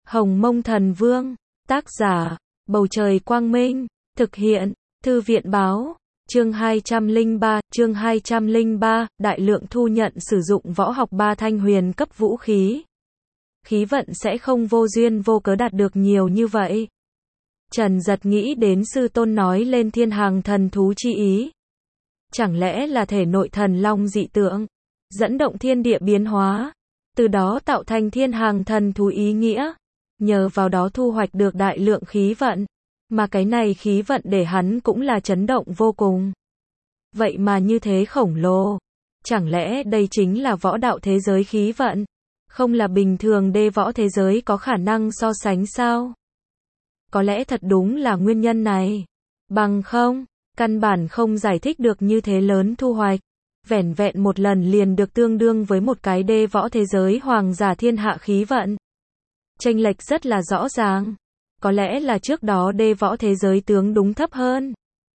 Hồng Mông Thần Vương, tác giả, Bầu Trời Quang Minh, thực hiện, Thư viện Báo, chương 203, đại lượng thu nhận sử dụng võ học ba thanh huyền cấp vũ khí. Khí vận sẽ không vô duyên vô cớ đạt được nhiều như vậy. Trần Giật nghĩ đến sư tôn nói lên thiên hàng thần thú chi ý. Chẳng lẽ là thể nội thần long dị tượng, dẫn động thiên địa biến hóa, từ đó tạo thành thiên hàng thần thú ý nghĩa, nhờ vào đó thu hoạch được đại lượng khí vận, mà cái này khí vận để hắn cũng là chấn động vô cùng. Vậy mà như thế khổng lồ, chẳng lẽ đây chính là võ đạo thế giới khí vận, không là bình thường đê võ thế giới có khả năng so sánh sao? Có lẽ thật đúng là nguyên nhân này, bằng không, căn bản không giải thích được như thế lớn thu hoạch. Vẻn vẹn một lần liền được tương đương với một cái đê võ thế giới hoàng giả thiên hạ khí vận. Chênh lệch rất là rõ ràng. Có lẽ là trước đó đê võ thế giới tướng đúng thấp hơn.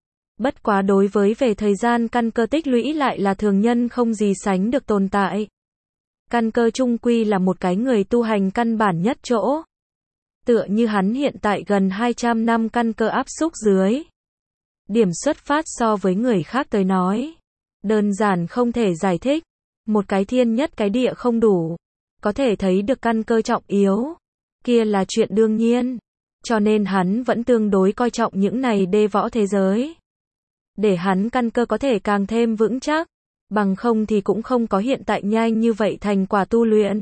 Bất quá đối với về thời gian căn cơ tích lũy lại là thường nhân không gì sánh được tồn tại. Căn cơ chung quy là một cái người tu hành căn bản nhất chỗ. Tựa như hắn hiện tại gần 200 năm căn cơ áp xúc dưới. Điểm xuất phát so với người khác tới nói, đơn giản không thể giải thích. Một cái thiên nhất cái địa không đủ. Có thể thấy được căn cơ trọng yếu. Kia là chuyện đương nhiên. Cho nên hắn vẫn tương đối coi trọng những này đê võ thế giới. Để hắn căn cơ có thể càng thêm vững chắc. Bằng không thì cũng không có hiện tại nhanh như vậy thành quả tu luyện.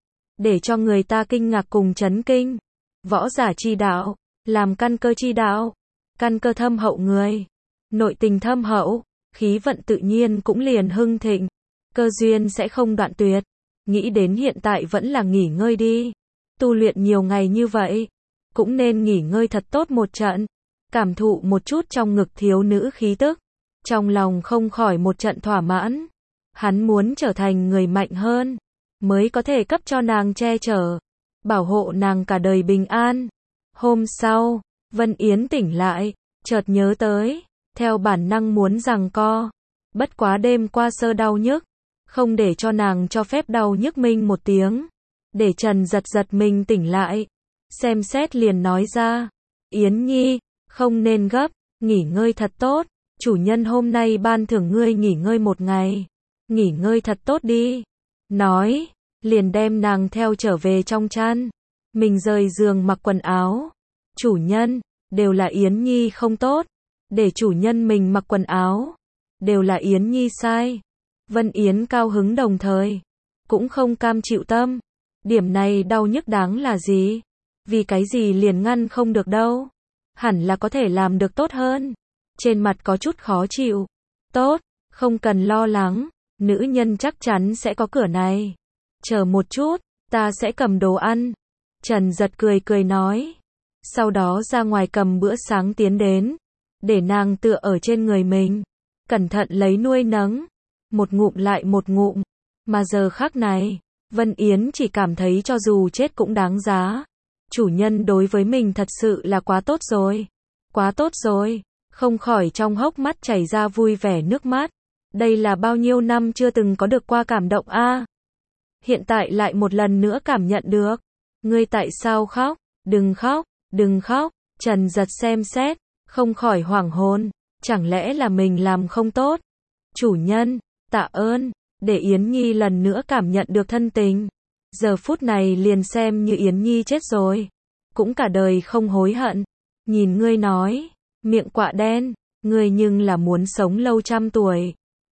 Để cho người ta kinh ngạc cùng chấn kinh. Võ giả chi đạo, làm căn cơ chi đạo. Căn cơ thâm hậu người. Nội tình thâm hậu. Khí vận tự nhiên cũng liền hưng thịnh. Cơ duyên sẽ không đoạn tuyệt. Nghĩ đến hiện tại vẫn là nghỉ ngơi đi. Tu luyện nhiều ngày như vậy. Cũng nên nghỉ ngơi thật tốt một trận. Cảm thụ một chút trong ngực thiếu nữ khí tức. Trong lòng không khỏi một trận thỏa mãn. Hắn muốn trở thành người mạnh hơn. Mới có thể cấp cho nàng che chở. Bảo hộ nàng cả đời bình an. Hôm sau, Vân Yến tỉnh lại. Chợt nhớ tới. Theo bản năng muốn giằng co. Bất quá đêm qua sơ đau nhức. Không để cho nàng cho phép đau nhức mình một tiếng. Để Trần giật mình tỉnh lại. Xem xét liền nói ra. Yến Nhi, không nên gấp. Nghỉ ngơi thật tốt. Chủ nhân hôm nay ban thưởng ngươi nghỉ ngơi một ngày. Nghỉ ngơi thật tốt đi. Nói. Liền đem nàng theo trở về trong chăn. Mình rời giường mặc quần áo. Chủ nhân. Đều là Yến Nhi không tốt. Để chủ nhân mình mặc quần áo. Đều là Yến Nhi sai. Vân Yến cao hứng đồng thời. Cũng không cam chịu tâm. Điểm này đau nhức đáng là gì? Vì cái gì liền ngăn không được đâu. Hẳn là có thể làm được tốt hơn. Trên mặt có chút khó chịu. Tốt, không cần lo lắng. Nữ nhân chắc chắn sẽ có cửa này. Chờ một chút, ta sẽ cầm đồ ăn. Trần giật cười nói. Sau đó ra ngoài cầm bữa sáng tiến đến. Để nàng tựa ở trên người mình. Cẩn thận lấy nuôi nấng. Một ngụm lại một ngụm. Mà giờ khắc này, Vân Yến chỉ cảm thấy cho dù chết cũng đáng giá. Chủ nhân đối với mình thật sự là quá tốt rồi. Quá tốt rồi. Không khỏi trong hốc mắt chảy ra vui vẻ nước mắt. Đây là bao nhiêu năm chưa từng có được qua cảm động a. Hiện tại lại một lần nữa cảm nhận được. Ngươi tại sao khóc? Đừng khóc, đừng khóc. Trần giật xem xét. Không khỏi hoảng hồn. Chẳng lẽ là mình làm không tốt? Chủ nhân, tạ ơn. Để Yến Nhi lần nữa cảm nhận được thân tình. Giờ phút này liền xem như Yến Nhi chết rồi. Cũng cả đời không hối hận. Nhìn ngươi nói. Miệng quạ đen. Ngươi nhưng là muốn sống lâu trăm tuổi.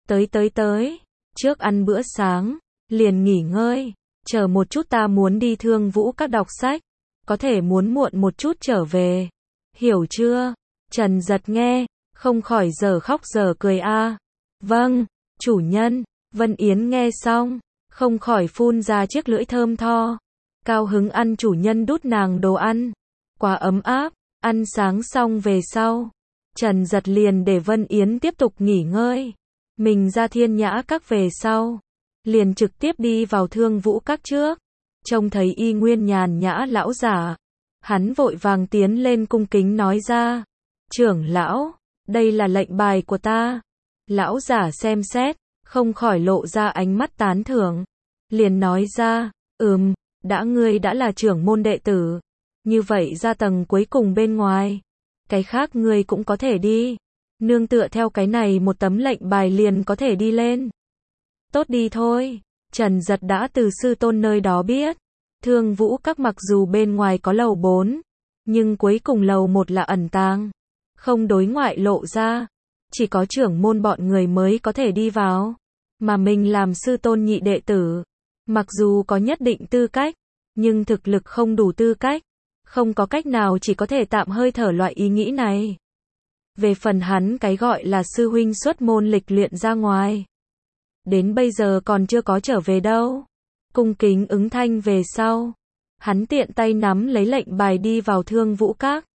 Tới. Trước ăn bữa sáng. Liền nghỉ ngơi. Chờ một chút ta muốn đi Thương Vũ Các đọc sách. Có thể muốn muộn một chút trở về. Hiểu chưa? Trần giật nghe. Không khỏi giờ khóc giờ cười a. Vâng, chủ nhân. Vân Yến nghe xong. Không khỏi phun ra chiếc lưỡi thơm tho. Cao hứng ăn chủ nhân đút nàng đồ ăn. Quá ấm áp. Ăn sáng xong về sau. Trần giật liền để Vân Yến tiếp tục nghỉ ngơi. Mình ra Thiên Nhã Các về sau. Liền trực tiếp đi vào Thương Vũ Các trước. Trông thấy y nguyên nhàn nhã lão giả. Hắn vội vàng tiến lên cung kính nói ra. Trưởng lão, đây là lệnh bài của ta. Lão giả xem xét. Không khỏi lộ ra ánh mắt tán thưởng. Liền nói ra. Ngươi đã là trưởng môn đệ tử, như vậy ra tầng cuối cùng bên ngoài, cái khác ngươi cũng có thể đi, nương tựa theo cái này một tấm lệnh bài liền có thể đi lên. Tốt đi thôi, Trần Giật đã từ sư tôn nơi đó biết, Thương Vũ Các mặc dù bên ngoài có lầu 4, nhưng cuối cùng lầu 1 là ẩn tàng, không đối ngoại lộ ra, chỉ có trưởng môn bọn người mới có thể đi vào, mà mình làm sư tôn nhị đệ tử, mặc dù có nhất định tư cách, nhưng thực lực không đủ tư cách, không có cách nào chỉ có thể tạm hơi thở loại ý nghĩ này. Về phần hắn cái gọi là sư huynh xuất môn lịch luyện ra ngoài, đến bây giờ còn chưa có trở về đâu. Cung kính ứng thanh về sau, hắn tiện tay nắm lấy lệnh bài đi vào Thương Vũ Các.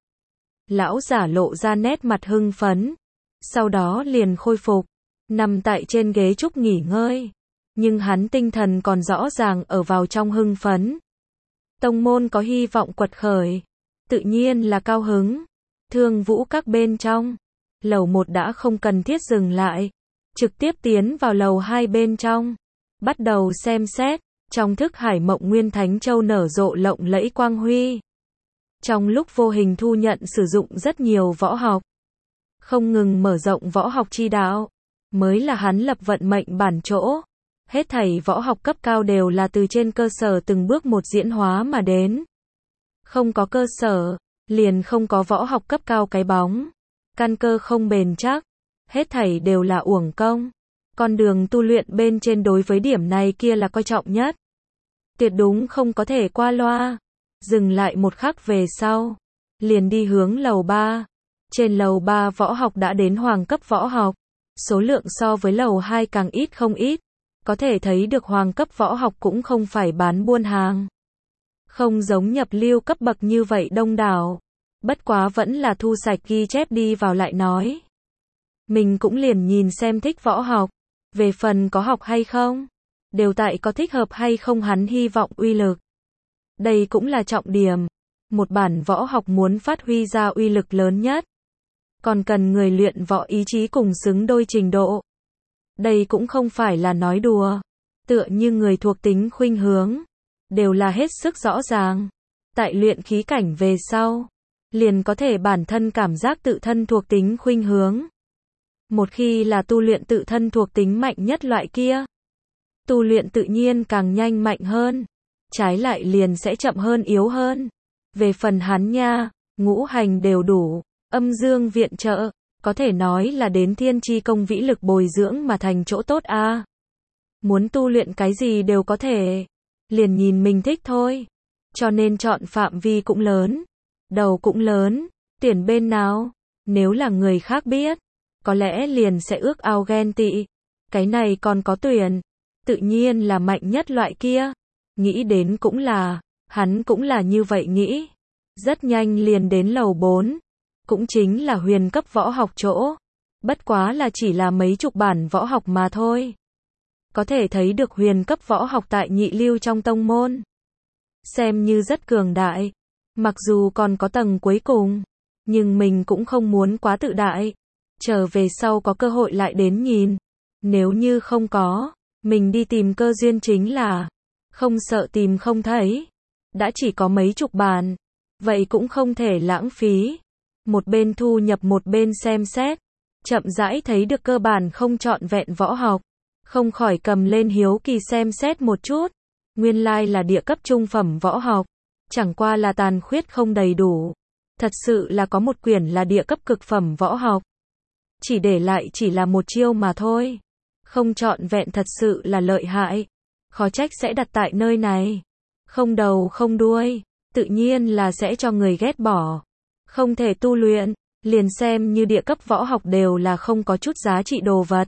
Lão giả lộ ra nét mặt hưng phấn, sau đó liền khôi phục, nằm tại trên ghế trúc nghỉ ngơi, nhưng hắn tinh thần còn rõ ràng ở vào trong hưng phấn. Tông môn có hy vọng quật khởi, tự nhiên là cao hứng. Thương Vũ Các bên trong, lầu 1 đã không cần thiết dừng lại, trực tiếp tiến vào lầu 2 bên trong, bắt đầu xem xét, trong thức hải mộng nguyên thánh châu nở rộ lộng lẫy quang huy. Trong lúc vô hình thu nhận sử dụng rất nhiều võ học, không ngừng mở rộng võ học chi đạo, mới là hắn lập vận mệnh bản chỗ. Hết thảy võ học cấp cao đều là từ trên cơ sở từng bước một diễn hóa mà đến. Không có cơ sở, liền không có võ học cấp cao cái bóng. Căn cơ không bền chắc, hết thảy đều là uổng công. Con đường tu luyện bên trên đối với điểm này kia là coi trọng nhất. Tuyệt đúng không có thể qua loa. Dừng lại một khắc về sau, liền đi hướng lầu 3. Trên lầu 3 võ học đã đến hoàng cấp võ học, số lượng so với lầu 2 càng ít không ít. Có thể thấy được hoàng cấp võ học cũng không phải bán buôn hàng. Không giống nhập lưu cấp bậc như vậy đông đảo. Bất quá vẫn là thu sạch ghi chép đi vào lại nói. Mình cũng liền nhìn xem thích võ học. Về phần có học hay không, đều tại có thích hợp hay không hắn hy vọng uy lực. Đây cũng là trọng điểm. Một bản võ học muốn phát huy ra uy lực lớn nhất, còn cần người luyện võ ý chí cùng xứng đôi trình độ. Đây cũng không phải là nói đùa. Tựa như người thuộc tính khuynh hướng, đều là hết sức rõ ràng. Tại luyện khí cảnh về sau, liền có thể bản thân cảm giác tự thân thuộc tính khuynh hướng. Một khi là tu luyện tự thân thuộc tính mạnh nhất loại kia, tu luyện tự nhiên càng nhanh mạnh hơn, trái lại liền sẽ chậm hơn yếu hơn. Về phần hắn nha, ngũ hành đều đủ, âm dương viện trợ, có thể nói là đến thiên chi công vĩ lực bồi dưỡng mà thành chỗ tốt a. Muốn tu luyện cái gì đều có thể, liền nhìn mình thích thôi. Cho nên chọn phạm vi cũng lớn, đầu cũng lớn, tuyển bên nào, nếu là người khác biết, có lẽ liền sẽ ước ao ghen tị. Cái này còn có tuyển, tự nhiên là mạnh nhất loại kia. Nghĩ đến cũng là, hắn cũng là như vậy nghĩ. Rất nhanh liền đến lầu 4, cũng chính là huyền cấp võ học chỗ. Bất quá là chỉ là mấy chục bản võ học mà thôi. Có thể thấy được huyền cấp võ học tại nhị lưu trong tông môn, xem như rất cường đại. Mặc dù còn có tầng cuối cùng, nhưng mình cũng không muốn quá tự đại. Trở về sau có cơ hội lại đến nhìn. Nếu như không có, mình đi tìm cơ duyên chính là, không sợ tìm không thấy. Đã chỉ có mấy chục bản, vậy cũng không thể lãng phí. Một bên thu nhập một bên xem xét, chậm rãi thấy được cơ bản không trọn vẹn võ học, không khỏi cầm lên hiếu kỳ xem xét một chút. Nguyên lai là địa cấp trung phẩm võ học, chẳng qua là tàn khuyết không đầy đủ. Thật sự là có một quyển là địa cấp cực phẩm võ học, chỉ để lại chỉ là một chiêu mà thôi. Không trọn vẹn thật sự là lợi hại, khó trách sẽ đặt tại nơi này. Không đầu không đuôi, tự nhiên là sẽ cho người ghét bỏ. Không thể tu luyện, liền xem như địa cấp võ học đều là không có chút giá trị đồ vật.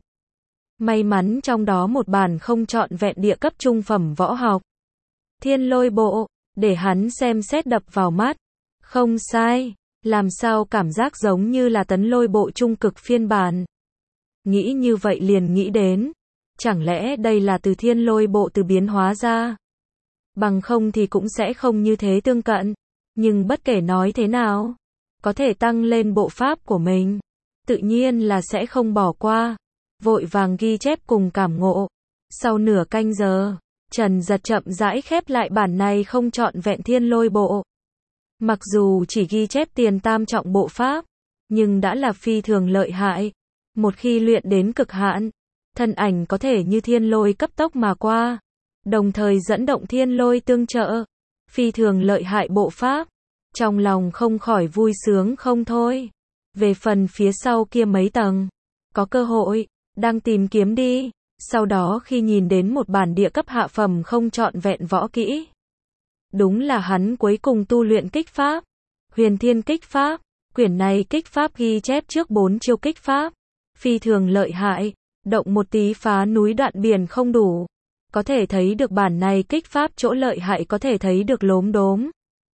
May mắn trong đó một bản không trọn vẹn địa cấp trung phẩm võ học. Thiên Lôi Bộ, để hắn xem xét đập vào mắt. Không sai, làm sao cảm giác giống như là Tấn Lôi Bộ trung cực phiên bản. Nghĩ như vậy liền nghĩ đến, chẳng lẽ đây là từ Thiên Lôi Bộ từ biến hóa ra? Bằng không thì cũng sẽ không như thế tương cận. Nhưng bất kể nói thế nào, có thể tăng lên bộ pháp của mình, tự nhiên là sẽ không bỏ qua. Vội vàng ghi chép cùng cảm ngộ. Sau nửa canh giờ, Trần Giật chậm rãi khép lại bản này không trọn vẹn thiên lôi bộ. Mặc dù chỉ ghi chép tiền tam trọng bộ pháp, nhưng đã là phi thường lợi hại. Một khi luyện đến cực hạn, thân ảnh có thể như thiên lôi cấp tốc mà qua, đồng thời dẫn động thiên lôi tương trợ. Phi thường lợi hại bộ pháp. Trong lòng không khỏi vui sướng không thôi. Về phần phía sau kia mấy tầng, có cơ hội, đang tìm kiếm đi. Sau đó khi nhìn đến một bản địa cấp hạ phẩm không trọn vẹn võ kỹ. Đúng là hắn cuối cùng tu luyện kích pháp. Huyền Thiên Kích Pháp. Quyển này kích pháp ghi chép trước 4 chiêu kích pháp. Phi thường lợi hại. Động một tí phá núi đoạn biển không đủ. Có thể thấy được bản này kích pháp chỗ lợi hại, có thể thấy được lốm đốm.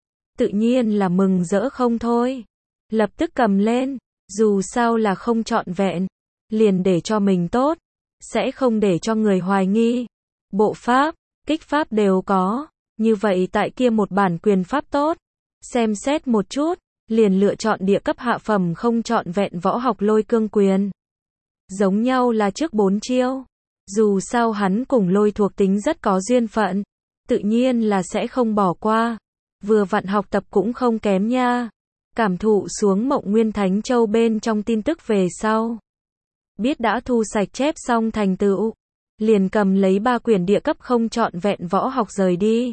Tự nhiên là mừng rỡ không thôi. Lập tức cầm lên. Dù sao là không trọn vẹn. Liền để cho mình tốt. Sẽ không để cho người hoài nghi. Bộ pháp, kích pháp đều có. Như vậy tại kia một bản quyền pháp tốt. Xem xét một chút. Liền lựa chọn địa cấp hạ phẩm không trọn vẹn võ học lôi cương quyền. Giống nhau là trước 4 chiêu. Dù sao hắn cùng lôi thuộc tính rất có duyên phận. Tự nhiên là sẽ không bỏ qua. Vừa vặn học tập cũng không kém nha. Cảm thụ xuống Mộng Nguyên Thánh Châu bên trong tin tức về sau. Biết đã thu sạch chép xong thành tựu. Liền cầm lấy 3 quyển địa cấp không trọn vẹn võ học rời đi.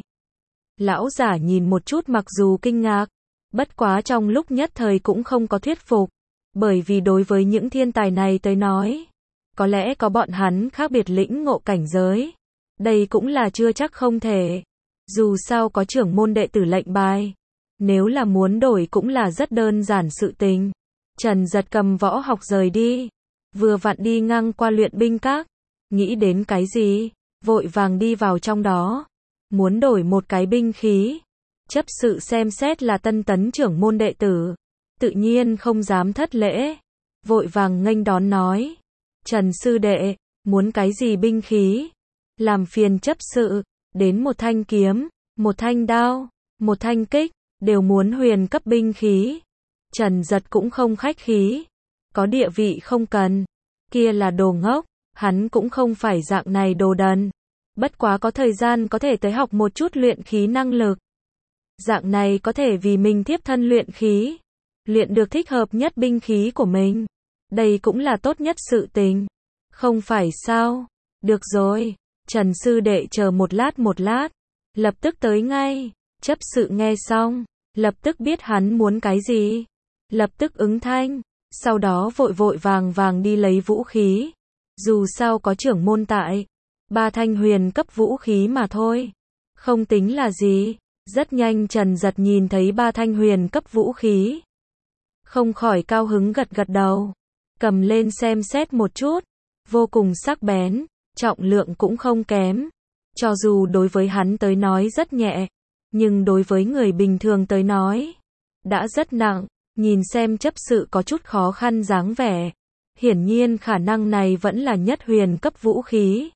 Lão giả nhìn một chút mặc dù kinh ngạc. Bất quá trong lúc nhất thời cũng không có thuyết phục. Bởi vì đối với những thiên tài này tới nói, có lẽ có bọn hắn khác biệt lĩnh ngộ cảnh giới. Đây cũng là chưa chắc không thể. Dù sao có trưởng môn đệ tử lệnh bài. Nếu là muốn đổi cũng là rất đơn giản sự tình. Trần Giật cầm võ học rời đi. Vừa vặn đi ngang qua luyện binh các. Nghĩ đến cái gì? Vội vàng đi vào trong đó. Muốn đổi một cái binh khí. Chấp sự xem xét là tân tấn trưởng môn đệ tử. Tự nhiên không dám thất lễ. Vội vàng nghênh đón nói. Trần sư đệ, muốn cái gì binh khí? Làm phiền chấp sự, đến một thanh kiếm, một thanh đao, một thanh kích, đều muốn huyền cấp binh khí. Trần Giật cũng không khách khí. Có địa vị không cần. Kia là đồ ngốc, hắn cũng không phải dạng này đồ đần. Bất quá có thời gian có thể tới học một chút luyện khí năng lực. Dạng này có thể vì mình tiếp thân luyện khí. Luyện được thích hợp nhất binh khí của mình. Đây cũng là tốt nhất sự tình. Không phải sao? Được rồi. Trần sư đệ chờ một lát. Lập tức tới ngay. Chấp sự nghe xong. Lập tức biết hắn muốn cái gì. Lập tức ứng thanh. Sau đó vội vàng đi lấy vũ khí. Dù sao có trưởng môn tại. 3 thanh huyền cấp vũ khí mà thôi. Không tính là gì. Rất nhanh Trần Giật nhìn thấy 3 thanh huyền cấp vũ khí. Không khỏi cao hứng gật đầu. Cầm lên xem xét một chút. Vô cùng sắc bén. Trọng lượng cũng không kém. Cho dù đối với hắn tới nói rất nhẹ. Nhưng đối với người bình thường tới nói. Đã rất nặng. Nhìn xem chấp sự có chút khó khăn dáng vẻ. Hiển nhiên khả năng này vẫn là nhất huyền cấp vũ khí.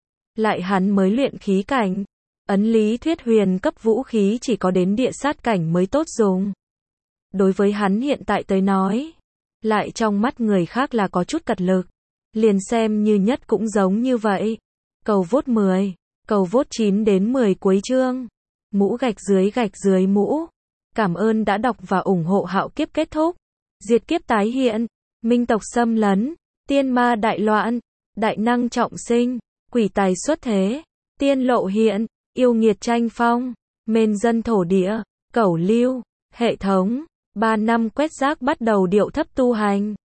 Lại hắn mới luyện khí cảnh. Ấn lý thuyết huyền cấp vũ khí chỉ có đến địa sát cảnh mới tốt dùng. Đối với hắn hiện tại tới nói. Lại trong mắt người khác là có chút cật lực. Liền xem như nhất cũng giống như vậy. Cầu vote 10. Cầu vote 9 đến 10 cuối chương. Mũ gạch dưới mũ. Cảm ơn đã đọc và ủng hộ Hạo Kiếp kết thúc. Diệt kiếp tái hiện. Minh tộc xâm lấn. Tiên ma đại loạn. Đại năng trọng sinh. Quỷ tài xuất thế. Tiên lộ hiện. Yêu nghiệt tranh phong. Mên dân thổ địa. Cẩu lưu. Hệ thống. 3 năm quét rác bắt đầu điệu thấp tu hành.